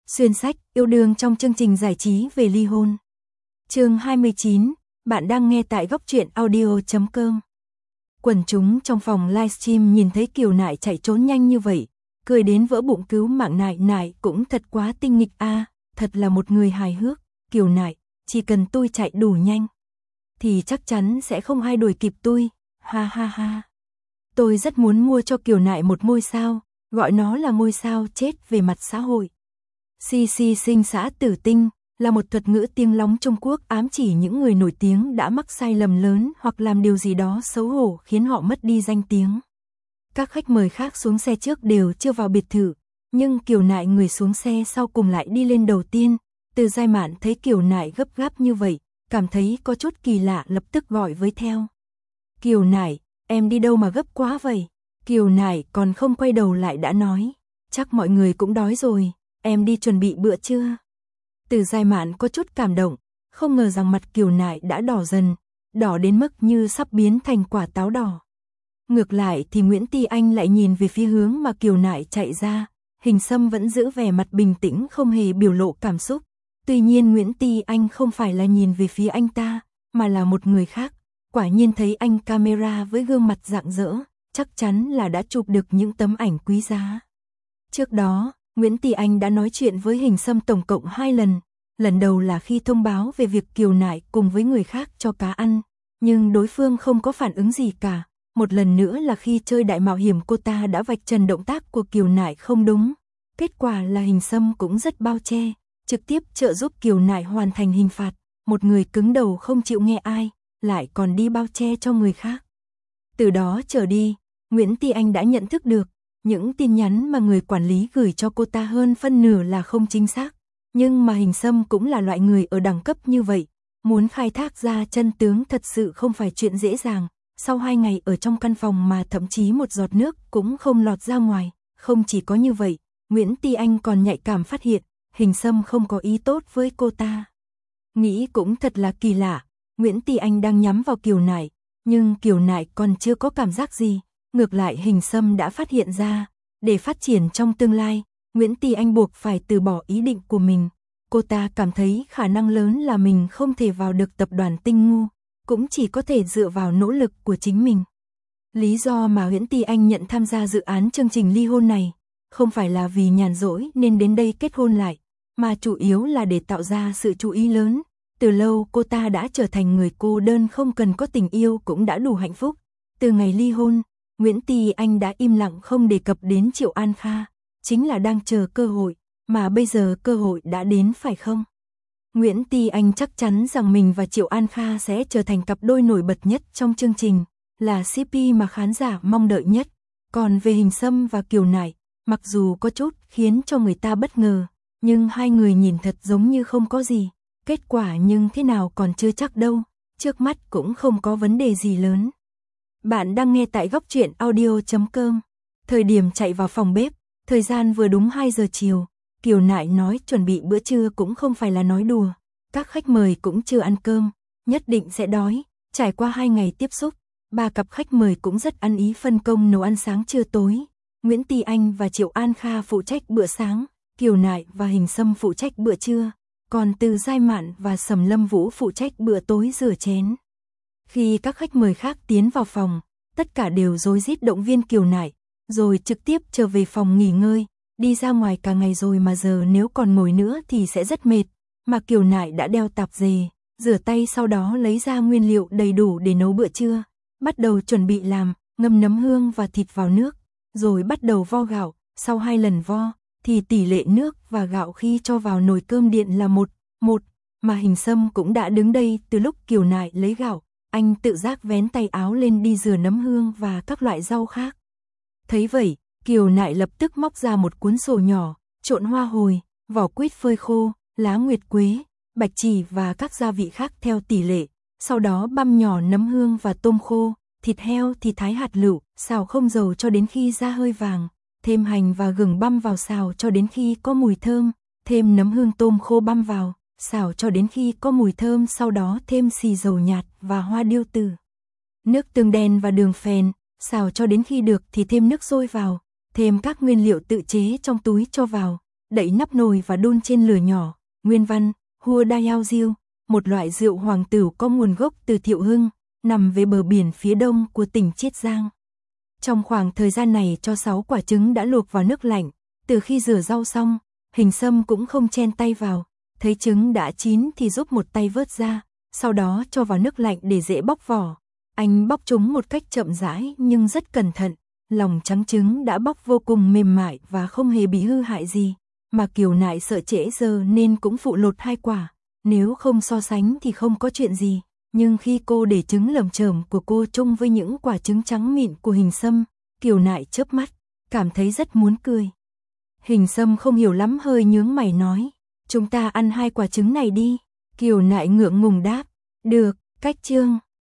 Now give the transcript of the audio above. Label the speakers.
Speaker 1: Xuyên sách, yêu đương trong chương trình giải trí về ly hôn. Chương 29, bạn đang nghe tại góc truyện audio.com. Quần chúng trong phòng livestream nhìn thấy Kiều Nại chạy trốn nhanh như vậy, cười đến vỡ bụng. Cứu mạng Nại Nại cũng thật quá tinh nghịch a, thật là một người hài hước. Kiều Nại, chỉ cần tôi chạy đủ nhanh thì chắc chắn sẽ không ai đuổi kịp tôi. Ha ha ha. Tôi rất muốn mua cho Kiều Nại một ngôi sao, gọi nó là ngôi sao chết về mặt xã hội. CC sinh xã tử tinh là một thuật ngữ tiếng lóng Trung Quốc ám chỉ những người nổi tiếng đã mắc sai lầm lớn hoặc làm điều gì đó xấu hổ khiến họ mất đi danh tiếng. Các khách mời khác xuống xe trước đều chưa vào biệt thự, nhưng Kiều Nại người xuống xe sau cùng lại đi lên đầu tiên. Từ Giai Mạn thấy Kiều Nại gấp gáp như vậy, cảm thấy có chút kỳ lạ, lập tức gọi với theo. Kiều Nại, em đi đâu mà gấp quá vậy? Kiều Nại còn không quay đầu lại đã nói, chắc mọi người cũng đói rồi, em đi chuẩn bị bữa trưa. Từ Giai Mạn có chút cảm động, không ngờ rằng mặt Kiều Nại đã đỏ dần, đỏ đến mức như sắp biến thành quả táo đỏ. Ngược lại thì Nguyễn Ti Anh lại nhìn về phía hướng mà Kiều Nại chạy ra, Hình Sâm vẫn giữ vẻ mặt bình tĩnh không hề biểu lộ cảm xúc. Tuy nhiên Nguyễn Ti Anh không phải là nhìn về phía anh ta, mà là một người khác. Quả nhiên thấy anh camera với gương mặt rạng rỡ, chắc chắn là đã chụp được những tấm ảnh quý giá. Trước đó, Nguyễn Ti Anh đã nói chuyện với Hình Sâm tổng cộng 2 lần. Lần đầu là khi thông báo về việc Kiều Nại cùng với người khác cho cá ăn, nhưng đối phương không có phản ứng gì cả. Một lần nữa là khi chơi đại mạo hiểm cô ta đã vạch trần động tác của Kiều Nại không đúng. Kết quả là Hình Sâm cũng rất bao che, trực tiếp trợ giúp Kiều Nại hoàn thành hình phạt. Một người cứng đầu không chịu nghe ai, lại còn đi bao che cho người khác. Từ đó trở đi, Nguyễn Ti Anh đã nhận thức được, những tin nhắn mà người quản lý gửi cho cô ta hơn phân nửa là không chính xác. Nhưng mà Hình Sâm cũng là loại người ở đẳng cấp như vậy, muốn khai thác ra chân tướng thật sự không phải chuyện dễ dàng. Sau 2 ngày ở trong căn phòng mà thậm chí một giọt nước cũng không lọt ra ngoài. Không chỉ có như vậy, Nguyễn Ti Anh còn nhạy cảm phát hiện, Hình Sâm không có ý tốt với cô ta. Nghĩ cũng thật là kỳ lạ, Nguyễn Ti Anh đang nhắm vào Kiều Nại, nhưng Kiều Nại còn chưa có cảm giác gì. Ngược lại Hình Sâm đã phát hiện ra, để phát triển trong tương lai, Nguyễn Ti Anh buộc phải từ bỏ ý định của mình. Cô ta cảm thấy khả năng lớn là mình không thể vào được tập đoàn Tinh Ngu, cũng chỉ có thể dựa vào nỗ lực của chính mình. Lý do mà Nguyễn Ti Anh nhận tham gia dự án chương trình ly hôn này, không phải là vì nhàn rỗi nên đến đây kết hôn lại, mà chủ yếu là để tạo ra sự chú ý lớn. Từ lâu cô ta đã trở thành người cô đơn, không cần có tình yêu cũng đã đủ hạnh phúc. Từ ngày ly hôn, Nguyễn Ti Anh đã im lặng không đề cập đến Triệu An Kha, chính là đang chờ cơ hội, mà bây giờ cơ hội đã đến phải không? Nguyễn Ti Anh chắc chắn rằng mình và Triệu An Kha sẽ trở thành cặp đôi nổi bật nhất trong chương trình, là CP mà khán giả mong đợi nhất. Còn về Hình Sâm và Kiều Nại, mặc dù có chút khiến cho người ta bất ngờ, nhưng hai người nhìn thật giống như không có gì. Kết quả nhưng thế nào còn chưa chắc đâu, trước mắt cũng không có vấn đề gì lớn. Bạn đang nghe tại góc truyện audio.com. Thời điểm chạy vào phòng bếp, thời gian vừa đúng 2 giờ chiều. Kiều Nại nói chuẩn bị bữa trưa cũng không phải là nói đùa. Các khách mời cũng chưa ăn cơm, nhất định sẽ đói. Trải qua 2 ngày tiếp xúc, 3 cặp khách mời cũng rất ăn ý phân công nấu ăn sáng trưa tối. Nguyễn Ti Anh và Triệu An Kha phụ trách bữa sáng, Kiều Nại và Hình Sâm phụ trách bữa trưa, còn Từ Giai Mạn và Sầm Lâm Vũ phụ trách bữa tối rửa chén. Khi các khách mời khác tiến vào phòng, tất cả đều rối rít động viên Kiều Nại, rồi trực tiếp trở về phòng nghỉ ngơi. Đi ra ngoài cả ngày rồi mà giờ nếu còn ngồi nữa thì sẽ rất mệt. Mà Kiều Nại đã đeo tạp dề, rửa tay, sau đó lấy ra nguyên liệu đầy đủ để nấu bữa trưa. Bắt đầu chuẩn bị làm, ngâm nấm hương và thịt vào nước, rồi bắt đầu vo gạo. Sau 2 lần vo, thì tỷ lệ nước và gạo khi cho vào nồi cơm điện là 1:1. Mà Hình Sâm cũng đã đứng đây từ lúc Kiều Nại lấy gạo. Anh tự giác vén tay áo lên đi rửa nấm hương và các loại rau khác. Thấy vậy, Kiều Nại lập tức móc ra một cuốn sổ nhỏ, trộn hoa hồi, vỏ quýt phơi khô, lá nguyệt quế, bạch chỉ và các gia vị khác theo tỷ lệ. Sau đó băm nhỏ nấm hương và tôm khô, thịt heo thì thái hạt lựu, xào không dầu cho đến khi da hơi vàng. Thêm hành và gừng băm vào xào cho đến khi có mùi thơm. Thêm nấm hương tôm khô băm vào, xào cho đến khi có mùi thơm. Sau đó thêm xì dầu nhạt và hoa điêu tử, nước tương đen và đường phèn. Xào cho đến khi được thì thêm nước sôi vào. Thêm các nguyên liệu tự chế trong túi cho vào, đậy nắp nồi và đun trên lửa nhỏ. Nguyên văn, Hua Dayao Diêu, một loại rượu hoàng tử có nguồn gốc từ Thiệu Hưng, nằm về bờ biển phía đông của tỉnh Chiết Giang. Trong khoảng thời gian này cho 6 quả trứng đã luộc vào nước lạnh, từ khi rửa rau xong, Hình Sâm cũng không chen tay vào, thấy trứng đã chín thì giúp một tay vớt ra, sau đó cho vào nước lạnh để dễ bóc vỏ. Anh bóc chúng một cách chậm rãi nhưng rất cẩn thận, lòng trắng trứng đã bóc vô cùng mềm mại và không hề bị hư hại gì, mà Kiều Nại sợ trễ giờ nên cũng phụ lột 2 quả, nếu không so sánh thì không có chuyện gì. Nhưng khi cô để trứng lởm chởm của cô chung với những quả trứng trắng mịn của Hình Sâm, Kiều Nại chớp mắt, cảm thấy rất muốn cười. Hình Sâm không hiểu lắm hơi nhướng mày nói, chúng ta ăn 2 quả trứng này đi. Kiều Nại ngượng ngùng đáp, được, cách chương.